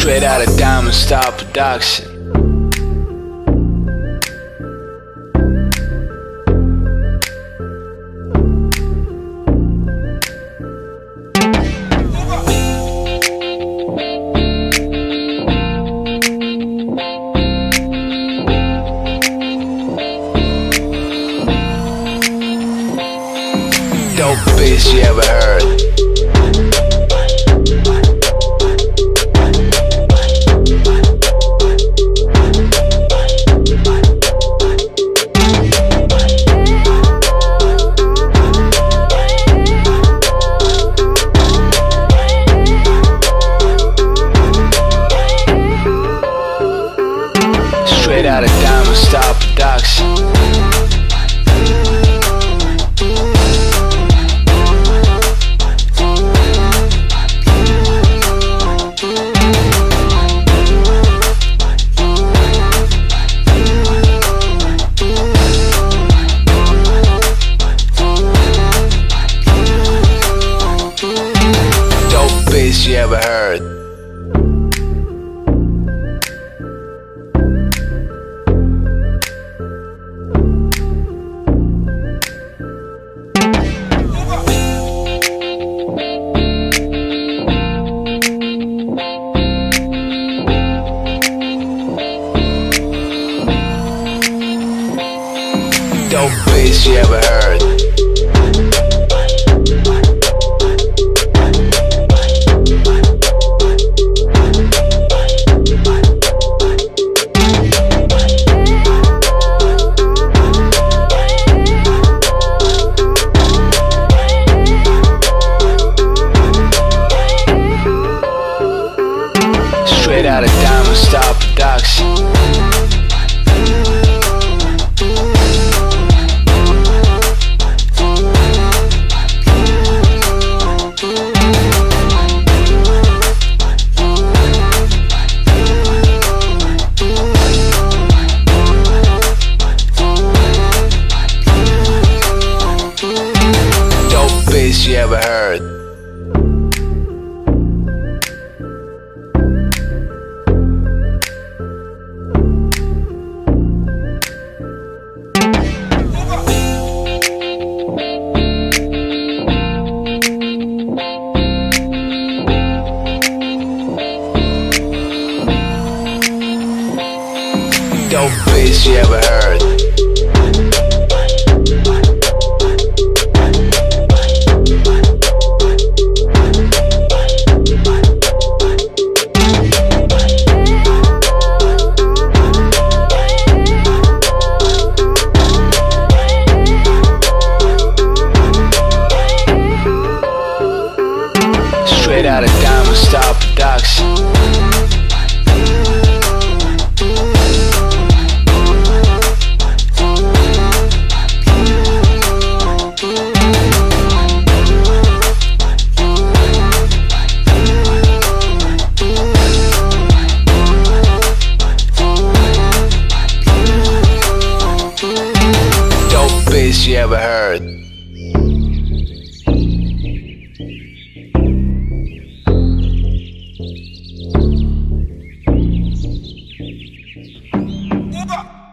Straight out of Diamond Star Production. Dope bass you ever heard. Straight out of Diamond Star Production. Dope bass you ever heard. Dope bass you ever heard. Straight out of Diamond Star Production. Dope bass you ever heard. Dope bass you ever heard. Straight out of Diamond Star Production. Dope bass you ever heard.